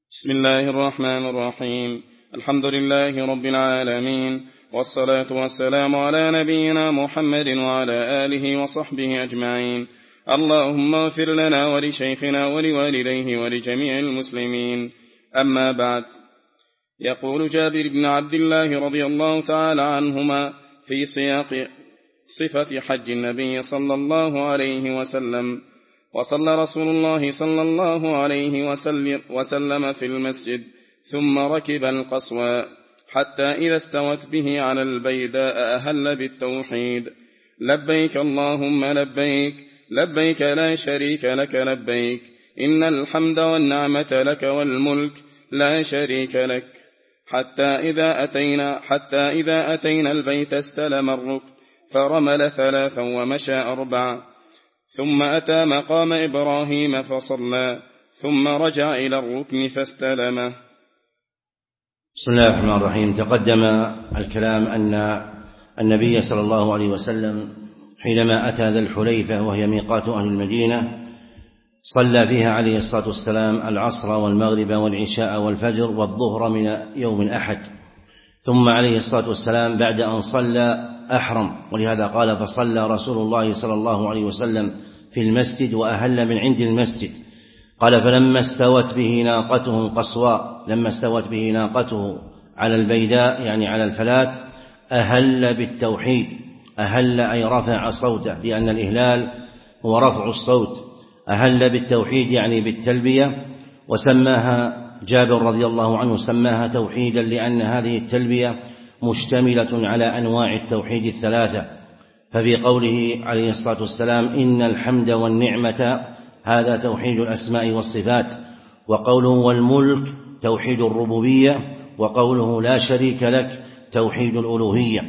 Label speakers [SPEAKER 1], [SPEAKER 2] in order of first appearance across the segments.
[SPEAKER 1] بسم الله الرحمن الرحيم. الحمد لله رب العالمين، والصلاة والسلام على نبينا محمد وعلى آله وصحبه أجمعين. اللهم اغفر لنا ولشيخنا ولوالديه ولجميع المسلمين. أما بعد، يقول جابر بن عبد الله رضي الله تعالى عنهما في سياق صفة حج النبي صلى الله عليه وسلم: وصلى رسول الله صلى الله عليه وسلم في المسجد، ثم ركب القصوى حتى إذا استوت به على البيداء أهل بالتوحيد: لبيك اللهم لبيك، لبيك لا شريك لك لبيك، إن الحمد والنعمة لك والملك لا شريك لك. حتى إذا أتينا البيت استلم الركن فرمل 3 ومشى 4، ثم أتى مقام إبراهيم فصلى، ثم رجع إلى الركن فاستلمه.
[SPEAKER 2] بسم الله الرحمن الرحيم. تقدم الكلام أن النبي صلى الله عليه وسلم حينما أتى ذا الحليفة وهي ميقات أهل المدينة صلى فيها عليه الصلاة والسلام العصر والمغرب والعشاء والفجر والظهر من يوم الأحد، ثم عليه الصلاة والسلام بعد أن صلى أحرم، ولهذا قال: فصلى رسول الله صلى الله عليه وسلم في المسجد وأهل من عند المسجد. قال: فلما استوت به ناقته قصواء، لما استوت به ناقته على البيداء يعني على الفلات، أهل بالتوحيد. أهل أي رفع صوته، لأن الإهلال هو رفع الصوت. أهل بالتوحيد يعني بالتلبية، وسماها جابر رضي الله عنه سماها توحيدا لأن هذه التلبية مشتملة على أنواع التوحيد 3. ففي قوله عليه الصلاة والسلام: إن الحمد والنعمة، هذا توحيد الأسماء والصفات، وقوله والملك توحيد الربوبية، وقوله لا شريك لك توحيد الألوهية.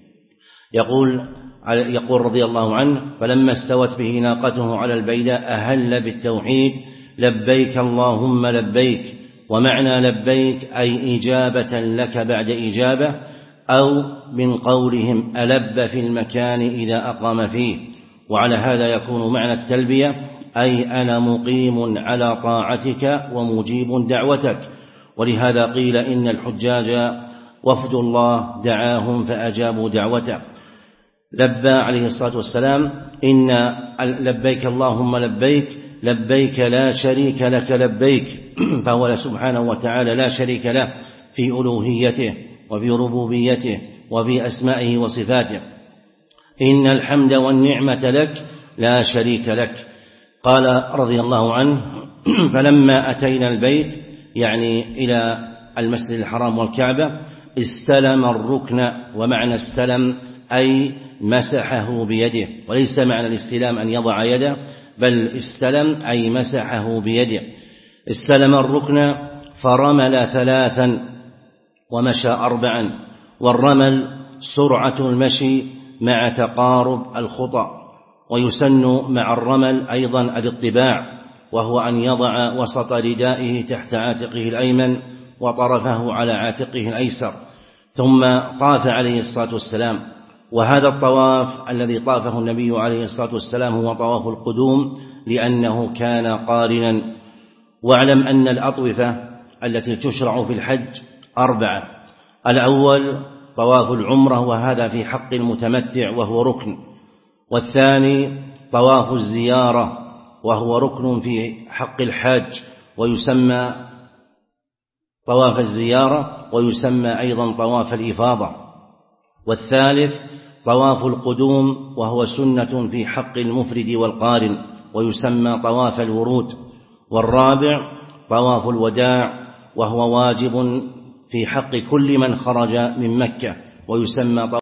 [SPEAKER 2] يقول رضي الله عنه: فلما استوت به ناقته على البيداء أهل بالتوحيد: لبيك اللهم لبيك. ومعنى لبيك أي إجابة لك بعد إجابة، أو من قولهم ألب في المكان إذا أقام فيه. وعلى هذا يكون معنى التلبية أي أنا مقيم على طاعتك ومجيب دعوتك. ولهذا قيل إن الحجاج وفد الله دعاهم فأجابوا دعوته. لبى عليه الصلاة والسلام: إن لبيك اللهم لبيك، لبيك لا شريك لك لبيك، فهو سبحانه وتعالى لا شريك له في ألوهيته وفي ربوبيته وفي أسمائه وصفاته. إن الحمد والنعمة لك لا شريك لك. قال رضي الله عنه: فلما أتينا البيت يعني إلى المسجد الحرام والكعبة استلم الركن. ومعنى استلم أي مسحه بيده، وليس معنى الاستلام أن يضع يده، بل استلم أي مسحه بيده. استلم الركن فرمل 3 ومشى 4. والرمل سرعة المشي مع تقارب الخطى. ويسن مع الرمل أيضا الاطباع، وهو أن يضع وسط ردائه تحت عاتقه الأيمن وطرفه على عاتقه الأيسر. ثم طاف عليه الصلاة والسلام. وهذا الطواف الذي طافه النبي عليه الصلاة والسلام هو طواف القدوم، لأنه كان قارنا. واعلم أن الأطوفة التي تشرع في الحج 4: الأول طواف العمرة، وهذا في حق المتمتع وهو ركن. والثاني طواف الزيارة، وهو ركن في حق الحاج، ويسمى طواف الزيارة، ويسمى أيضا طواف الإفاضة. والثالث طواف القدوم، وهو سنة في حق المفرد والقارن، ويسمى طواف الورود. والرابع طواف الوداع، وهو واجب في حق كل من خرج من مكة، ويسمى